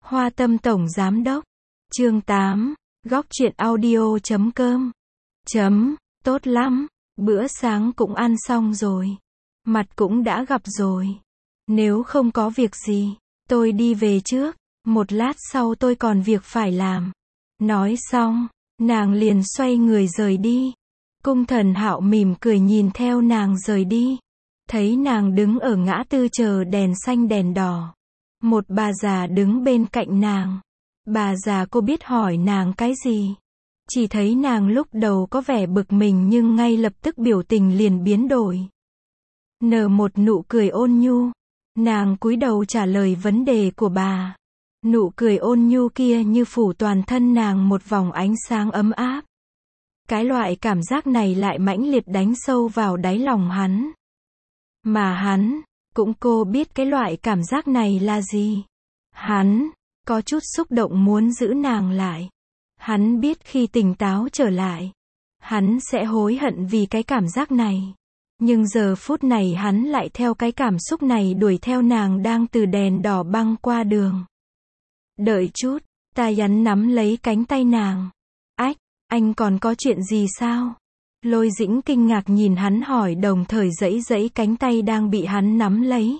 Hoa Tâm Tổng Giám Đốc. Chương 8. Góc truyện audio.com. Tốt lắm. Bữa sáng cũng ăn xong rồi. Mặt cũng đã gặp rồi. Nếu không có việc gì, tôi đi về trước. Một lát sau tôi còn việc phải làm. Nói xong, nàng liền xoay người rời đi. Cung Thần Hạo mỉm cười nhìn theo nàng rời đi. Thấy nàng đứng ở ngã tư chờ đèn xanh đèn đỏ. Một bà già đứng bên cạnh nàng. Bà già cô biết hỏi nàng cái gì. Chỉ thấy nàng lúc đầu có vẻ bực mình nhưng ngay lập tức biểu tình liền biến đổi. Nở một nụ cười ôn nhu. Nàng cúi đầu trả lời vấn đề của bà. Nụ cười ôn nhu kia như phủ toàn thân nàng một vòng ánh sáng ấm áp. Cái loại cảm giác này lại mãnh liệt đánh sâu vào đáy lòng hắn. Mà hắn, cũng cô biết cái loại cảm giác này là gì. Hắn, có chút xúc động muốn giữ nàng lại. Hắn biết khi tỉnh táo trở lại, hắn sẽ hối hận vì cái cảm giác này. Nhưng giờ phút này hắn lại theo cái cảm xúc này đuổi theo nàng đang từ đèn đỏ băng qua đường. Đợi chút, ta nhắn nắm lấy cánh tay nàng. Ách, anh còn có chuyện gì sao? Lôi Dĩnh kinh ngạc nhìn hắn hỏi đồng thời giãy giãy cánh tay đang bị hắn nắm lấy.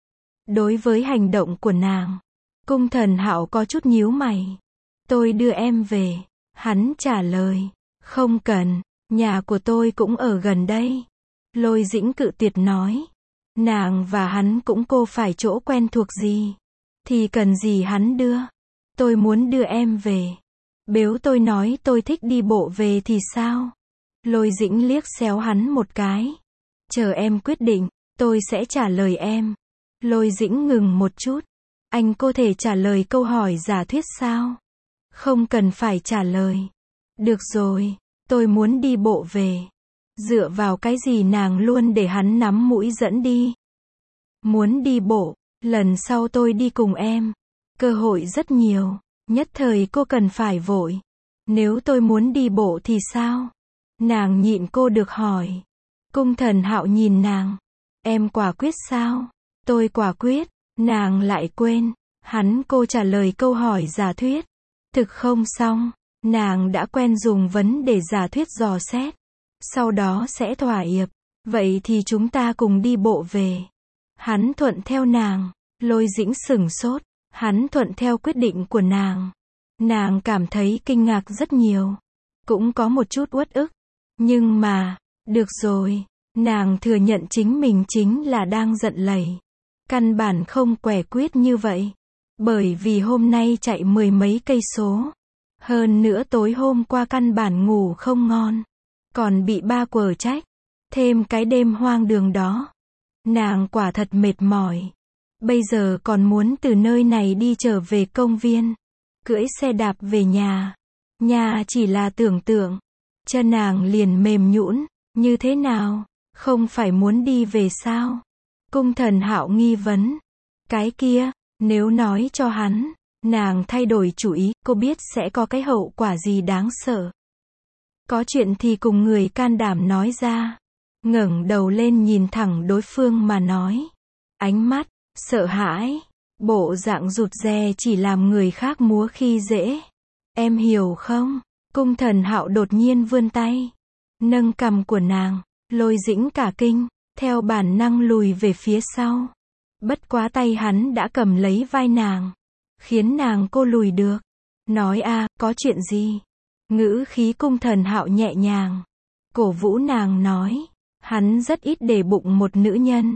Đối với hành động của nàng, Cung Thần Hạo có chút nhíu mày. Tôi đưa em về. Hắn trả lời. Không cần, nhà của tôi cũng ở gần đây. Lôi Dĩnh cự tuyệt nói. Nàng và hắn cũng cô phải chỗ quen thuộc gì. Thì cần gì hắn đưa. Tôi muốn đưa em về. Nếu tôi nói tôi thích đi bộ về thì sao? Lôi Dĩnh liếc xéo hắn một cái. Chờ em quyết định, tôi sẽ trả lời em. Lôi Dĩnh ngừng một chút. Anh có thể trả lời câu hỏi giả thuyết sao? Không cần phải trả lời. Được rồi, tôi muốn đi bộ về. Dựa vào cái gì nàng luôn để hắn nắm mũi dẫn đi? Muốn đi bộ, lần sau tôi đi cùng em. Cơ hội rất nhiều, nhất thời cô cần phải vội. Nếu tôi muốn đi bộ thì sao? Nàng nhịn cô được hỏi. Cung Thần Hạo nhìn nàng. Em quả quyết sao? Tôi quả quyết. Nàng lại quên. Hắn cô trả lời câu hỏi giả thuyết. Thực không xong. Nàng đã quen dùng vấn đề giả thuyết dò xét. Sau đó sẽ thỏa hiệp. Vậy thì chúng ta cùng đi bộ về. Hắn thuận theo nàng. Lôi Dĩnh sửng sốt. Hắn thuận theo quyết định của nàng. Nàng cảm thấy kinh ngạc rất nhiều. Cũng có một chút uất ức. Nhưng mà, được rồi. Nàng thừa nhận chính mình chính là đang giận lầy. Căn bản không quẻ quyết như vậy. Bởi vì hôm nay chạy mười mấy cây số. Hơn nữa tối hôm qua căn bản ngủ không ngon. Còn bị ba quở trách. Thêm cái đêm hoang đường đó. Nàng quả thật mệt mỏi. Bây giờ còn muốn từ nơi này đi trở về công viên. Cưỡi xe đạp về nhà. Nhà chỉ là tưởng tượng. Chân nàng liền mềm nhũn. Như thế nào? Không phải muốn đi về sao? Cung Thần Hạo nghi vấn. Cái kia, nếu nói cho hắn, nàng thay đổi chủ ý, cô biết sẽ có cái hậu quả gì đáng sợ. Có chuyện thì cùng người can đảm nói ra. Ngẩng đầu lên nhìn thẳng đối phương mà nói. Ánh mắt, sợ hãi, bộ dạng rụt rè chỉ làm người khác múa khi dễ. Em hiểu không? Cung Thần Hạo đột nhiên vươn tay. Nâng cằm của nàng. Lôi Dĩnh cả kinh, theo bản năng lùi về phía sau. Bất quá tay hắn đã cầm lấy vai nàng. Khiến nàng cô lùi được. Nói có chuyện gì? Ngữ khí Cung Thần Hạo nhẹ nhàng. Cổ vũ nàng nói. Hắn rất ít để bụng một nữ nhân.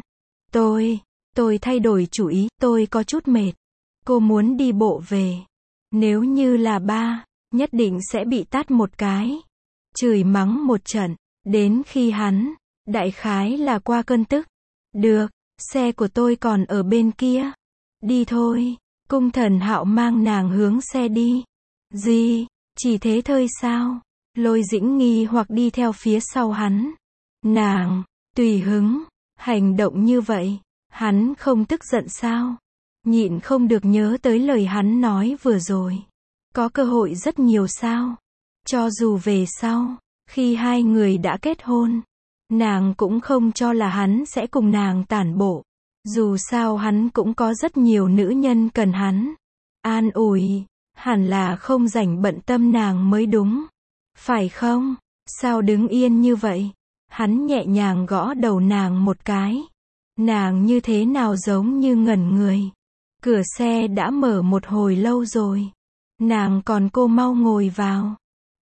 Tôi thay đổi chủ ý, tôi có chút mệt. Cô muốn đi bộ về. Nếu như là ba, nhất định sẽ bị tát một cái. Chửi mắng một trận. Đến khi hắn, đại khái là qua cơn tức. Được, xe của tôi còn ở bên kia. Đi thôi. Cung Thần Hạo mang nàng hướng xe đi. Gì? Chỉ thế thôi sao? Lôi Dĩnh nghi hoặc đi theo phía sau hắn. Nàng, tùy hứng, hành động như vậy. Hắn không tức giận sao? Nhịn không được nhớ tới lời hắn nói vừa rồi. Có cơ hội rất nhiều sao? Cho dù về sau, khi hai người đã kết hôn, nàng cũng không cho là hắn sẽ cùng nàng tản bộ. Dù sao hắn cũng có rất nhiều nữ nhân cần hắn. an ủi, hẳn là không rảnh bận tâm nàng mới đúng. Phải không? Sao đứng yên như vậy? Hắn nhẹ nhàng gõ đầu nàng một cái. Nàng như thế nào giống như ngẩn người. Cửa xe đã mở một hồi lâu rồi. Nàng còn cô mau ngồi vào.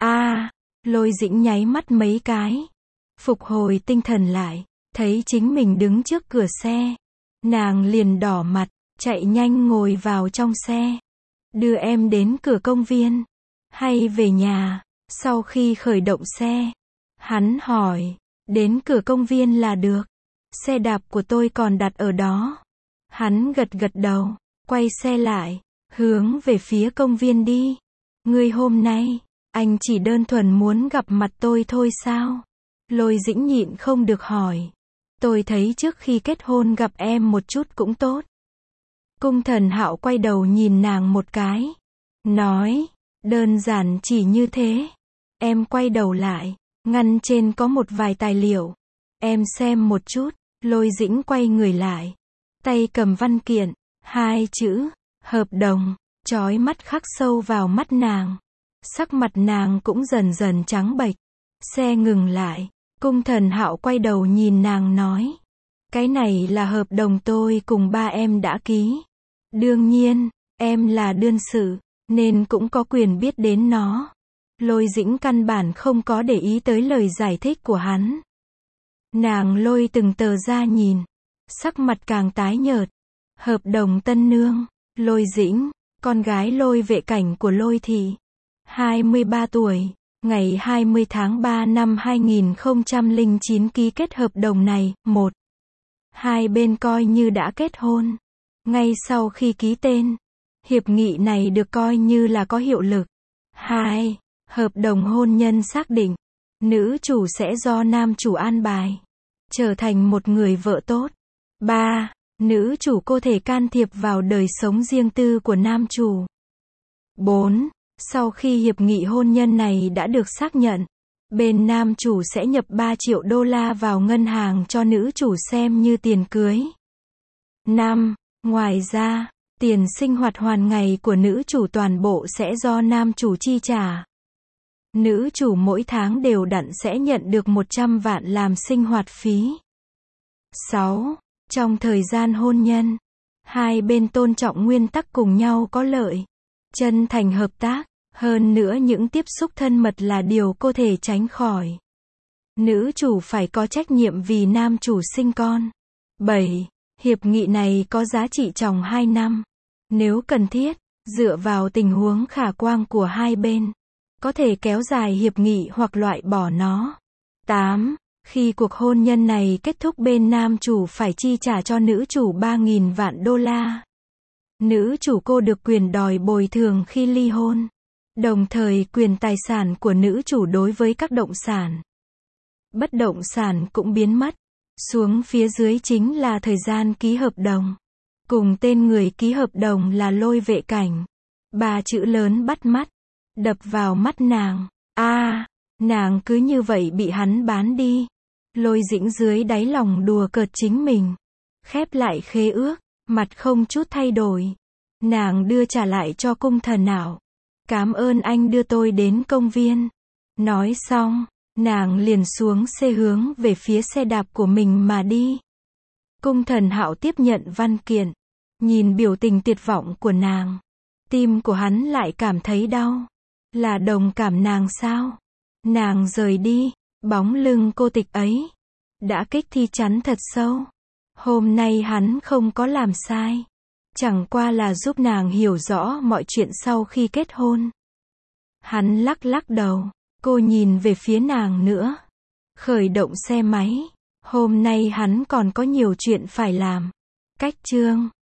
Lôi Dĩnh nháy mắt mấy cái. Phục hồi tinh thần lại, thấy chính mình đứng trước cửa xe. Nàng liền đỏ mặt, chạy nhanh ngồi vào trong xe. Đưa em đến cửa công viên, hay về nhà? Sau khi khởi động xe, hắn hỏi, đến cửa công viên là được. Xe đạp của tôi còn đặt ở đó. Hắn gật gật đầu, quay xe lại, hướng về phía công viên đi. Ngươi hôm nay, anh chỉ đơn thuần muốn gặp mặt tôi thôi sao? Lôi Dĩnh nhịn không được hỏi. Tôi thấy trước khi kết hôn gặp em một chút cũng tốt. Cung Thần Hạo quay đầu nhìn nàng một cái. Nói, đơn giản chỉ như thế. Em quay đầu lại, ngăn trên có một vài tài liệu. Em xem một chút. Lôi Dĩnh quay người lại. Tay cầm văn kiện, 2 chữ, hợp đồng, chói mắt khắc sâu vào mắt nàng. Sắc mặt nàng cũng dần dần trắng bệch. Xe ngừng lại, Cung Thần Hạo quay đầu nhìn nàng nói. Cái này là hợp đồng tôi cùng ba em đã ký. Đương nhiên, em là đương sự, nên cũng có quyền biết đến nó. Lôi Dĩnh căn bản không có để ý tới lời giải thích của hắn. Nàng lôi từng tờ ra nhìn. Sắc mặt càng tái nhợt. Hợp đồng tân nương, Lôi Dĩnh, con gái Lôi Vệ Cảnh của Lôi Thị. 23 tuổi, ngày 20 tháng 3 năm 2009 ký kết hợp đồng này. 1. Hai bên coi như đã kết hôn. Ngay sau khi ký tên, hiệp nghị này được coi như là có hiệu lực. 2. Hợp đồng hôn nhân xác định, nữ chủ sẽ do nam chủ an bài, trở thành một người vợ tốt. 3. Nữ chủ có thể can thiệp vào đời sống riêng tư của nam chủ. 4. Sau khi hiệp nghị hôn nhân này đã được xác nhận, bên nam chủ sẽ nhập 3 triệu đô la vào ngân hàng cho nữ chủ xem như tiền cưới. 5. Ngoài ra, tiền sinh hoạt hàng ngày của nữ chủ toàn bộ sẽ do nam chủ chi trả. Nữ chủ mỗi tháng đều đặn sẽ nhận được 100 vạn làm sinh hoạt phí. 6. Trong thời gian hôn nhân, hai bên tôn trọng nguyên tắc cùng nhau có lợi, chân thành hợp tác, hơn nữa những tiếp xúc thân mật là điều có thể tránh khỏi. Nữ chủ phải có trách nhiệm vì nam chủ sinh con. 7. Hiệp nghị này có giá trị trong 2 năm. Nếu cần thiết, dựa vào tình huống khả quan của hai bên, có thể kéo dài hiệp nghị hoặc loại bỏ nó. 8. Khi cuộc hôn nhân này kết thúc bên nam chủ phải chi trả cho nữ chủ 3.000 vạn đô la. Nữ chủ cô được quyền đòi bồi thường khi ly hôn. Đồng thời quyền tài sản của nữ chủ đối với các động sản, bất động sản cũng biến mất. Xuống phía dưới chính là thời gian ký hợp đồng. Cùng tên người ký hợp đồng là Lôi Vệ Cảnh. 3 chữ lớn bắt mắt, đập vào mắt nàng. Nàng cứ như vậy bị hắn bán đi. Lôi Dĩnh dưới đáy lòng đùa cợt chính mình. Khép lại khế ước, mặt không chút thay đổi. Nàng đưa trả lại cho Cung Thần Hạo. Cảm ơn anh đưa tôi đến công viên. Nói xong, nàng liền xuống xe hướng về phía xe đạp của mình mà đi. Cung Thần Hạo tiếp nhận văn kiện. Nhìn biểu tình tuyệt vọng của nàng. Tim của hắn lại cảm thấy đau. Là đồng cảm nàng sao? Nàng rời đi, bóng lưng cô tịch ấy đã kích thi chắn thật sâu. Hôm nay hắn không có làm sai. Chẳng qua là giúp nàng hiểu rõ mọi chuyện sau khi kết hôn. Hắn lắc lắc đầu. Cô nhìn về phía nàng nữa. Khởi động xe máy. Hôm nay hắn còn có nhiều chuyện phải làm. Cách chương